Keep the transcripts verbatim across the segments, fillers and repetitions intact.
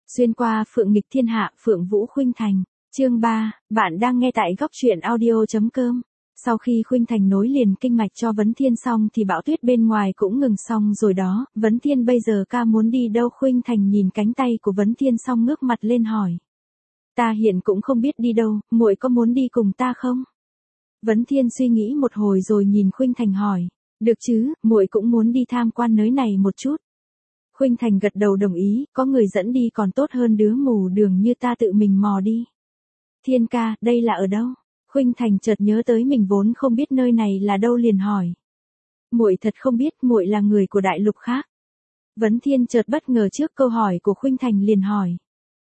Xuyên qua phượng nghịch thiên hạ, Phượng Vũ Khuynh Thành. Chương ba, bạn đang nghe tại góc truyện audio chấm com. Sau khi Khuynh Thành nối liền kinh mạch cho Vấn Thiên xong thì bão tuyết bên ngoài cũng ngừng xong rồi đó. Vấn Thiên bây giờ ca muốn đi đâu? Khuynh Thành nhìn cánh tay của Vấn Thiên xong ngước mặt lên hỏi. Ta hiện cũng không biết đi đâu, muội có muốn đi cùng ta không? Vấn Thiên suy nghĩ một hồi rồi nhìn Khuynh Thành hỏi. Được chứ, muội cũng muốn đi tham quan nơi này một chút. Khuynh Thành gật đầu đồng ý, có người dẫn đi còn tốt hơn đứa mù đường như ta tự mình mò đi. Thiên ca, đây là ở đâu? Khuynh Thành chợt nhớ tới mình vốn không biết nơi này là đâu liền hỏi. Muội thật không biết, muội là người của đại lục khác. Vấn Thiên chợt bất ngờ trước câu hỏi của Khuynh Thành liền hỏi.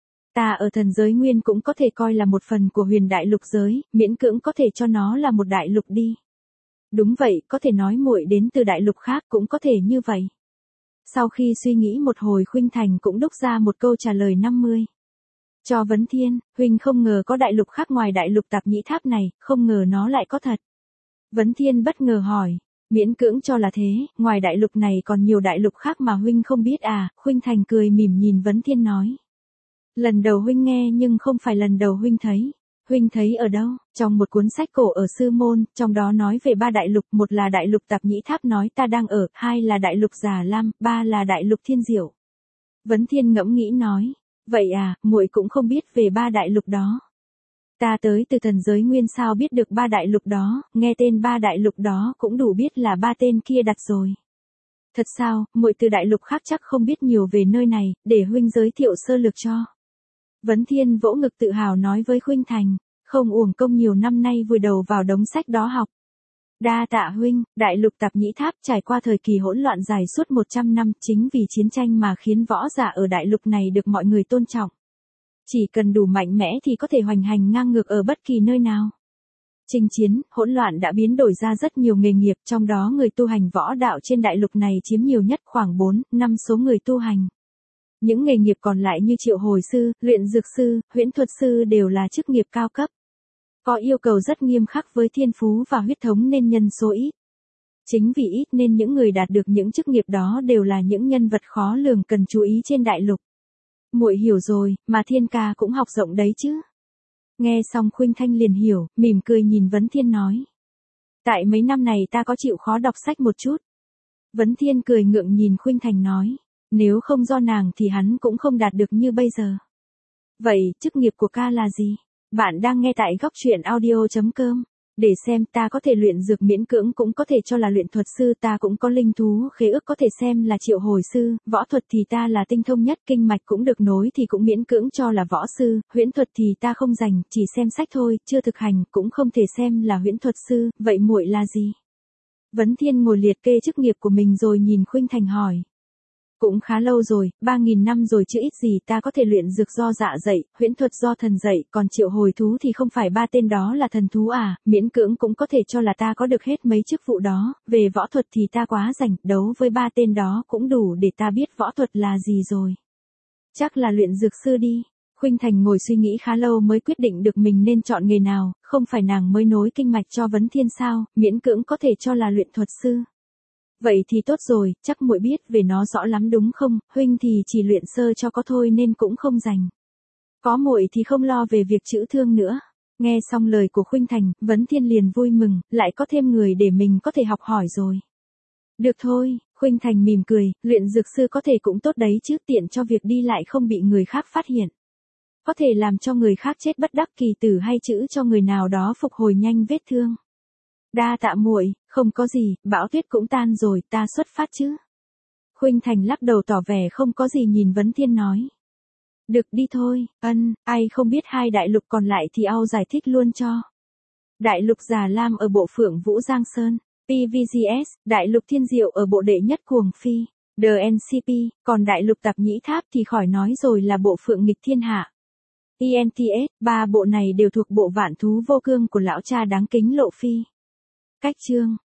Ta ở thần giới nguyên cũng có thể coi là một phần của huyền đại lục giới, miễn cưỡng có thể cho nó là một đại lục đi. Đúng vậy, có thể nói muội đến từ đại lục khác cũng có thể như vậy. Sau khi suy nghĩ một hồi Khuynh Thành cũng đúc ra một câu trả lời năm mươi. Cho Vấn Thiên, huynh không ngờ có đại lục khác ngoài đại lục Tạp Nhĩ Tháp này, không ngờ nó lại có thật. Vấn Thiên bất ngờ hỏi, miễn cưỡng cho là thế, ngoài đại lục này còn nhiều đại lục khác mà huynh không biết à? Khuynh Thành cười mỉm nhìn Vấn Thiên nói. Lần đầu huynh nghe nhưng không phải lần đầu huynh thấy. Huynh thấy ở đâu? Trong một cuốn sách cổ ở Sư Môn, trong đó nói về ba đại lục, một là đại lục Tạp Nhĩ Tháp nói ta đang ở, hai là đại lục Già Lam, ba là đại lục Thiên Diệu. Vấn Thiên ngẫm nghĩ nói, vậy à, muội cũng không biết về ba đại lục đó. Ta tới từ thần giới nguyên sao biết được ba đại lục đó, nghe tên ba đại lục đó cũng đủ biết là ba tên kia đặt rồi. Thật sao, muội từ đại lục khác chắc không biết nhiều về nơi này, để huynh giới thiệu sơ lược cho. Vấn Thiên vỗ ngực tự hào nói với Khuynh Thành, không uổng công nhiều năm nay vùi đầu vào đống sách đó học. Đa tạ huynh, đại lục Tạp Nhĩ Tháp trải qua thời kỳ hỗn loạn dài suốt một trăm năm, chính vì chiến tranh mà khiến võ giả ở đại lục này được mọi người tôn trọng. Chỉ cần đủ mạnh mẽ thì có thể hoành hành ngang ngược ở bất kỳ nơi nào. Chinh chiến, hỗn loạn đã biến đổi ra rất nhiều nghề nghiệp, trong đó người tu hành võ đạo trên đại lục này chiếm nhiều nhất, khoảng bốn, năm số người tu hành. Những nghề nghiệp còn lại như triệu hồi sư, luyện dược sư, huyễn thuật sư đều là chức nghiệp cao cấp. Có yêu cầu rất nghiêm khắc với thiên phú và huyết thống nên nhân số ít. Chính vì ít nên những người đạt được những chức nghiệp đó đều là những nhân vật khó lường cần chú ý trên đại lục. Muội hiểu rồi, mà Thiên ca cũng học rộng đấy chứ. Nghe xong Khuynh Thanh liền hiểu, mỉm cười nhìn Vấn Thiên nói. Tại mấy năm này ta có chịu khó đọc sách một chút. Vấn Thiên cười ngượng nhìn Khuynh Thành nói. Nếu không do nàng thì hắn cũng không đạt được như bây giờ. Vậy, chức nghiệp của ca là gì? Bạn đang nghe tại góc truyện audio chấm com. Để xem, ta có thể luyện dược miễn cưỡng cũng có thể cho là luyện thuật sư, ta cũng có linh thú khế ước có thể xem là triệu hồi sư, võ thuật thì ta là tinh thông nhất, kinh mạch cũng được nối thì cũng miễn cưỡng cho là võ sư, huyễn thuật thì ta không rành, chỉ xem sách thôi, chưa thực hành, cũng không thể xem là huyễn thuật sư, vậy muội là gì? Vấn Thiên ngồi liệt kê chức nghiệp của mình rồi nhìn Khuynh Thành hỏi. Cũng khá lâu rồi, ba nghìn năm rồi chứ ít gì, ta có thể luyện dược do dạ dạy, huyễn thuật do thần dạy, còn triệu hồi thú thì không phải ba tên đó là thần thú à, miễn cưỡng cũng có thể cho là ta có được hết mấy chức vụ đó, về võ thuật thì ta quá rảnh, đấu với ba tên đó cũng đủ để ta biết võ thuật là gì rồi. Chắc là luyện dược sư đi. Khuynh Thành ngồi suy nghĩ khá lâu mới quyết định được mình nên chọn nghề nào, không phải nàng mới nối kinh mạch cho Vấn Thiên sao, miễn cưỡng có thể cho là luyện thuật sư. Vậy thì tốt rồi, chắc muội biết về nó rõ lắm đúng không, huynh thì chỉ luyện sơ cho có thôi nên cũng không rành. Có muội thì không lo về việc chữa thương nữa. Nghe xong lời của Khuynh Thành, Vấn Thiên liền vui mừng, lại có thêm người để mình có thể học hỏi rồi. Được thôi, Khuynh Thành mỉm cười, luyện dược sư có thể cũng tốt đấy chứ, tiện cho việc đi lại không bị người khác phát hiện. Có thể làm cho người khác chết bất đắc kỳ tử hay chữa cho người nào đó phục hồi nhanh vết thương. Đa tạ muội, không có gì, bão tuyết cũng tan rồi, ta xuất phát chứ. Khuynh Thành lắc đầu tỏ vẻ không có gì nhìn Vấn Thiên nói. Được đi thôi, ân, ai không biết hai đại lục còn lại thì ao giải thích luôn cho. Đại lục Già Lam ở bộ Phượng Vũ Giang Sơn, pê vê giê ét, đại lục Thiên Diệu ở bộ đệ nhất Cuồng Phi, đê en xê pê, còn đại lục Tạp Nhĩ Tháp thì khỏi nói rồi là bộ Phượng Nghịch Thiên Hạ. e en tê ét, ba bộ này đều thuộc bộ Vạn Thú Vô Cương của lão cha đáng kính Lộ Phi. Cách chương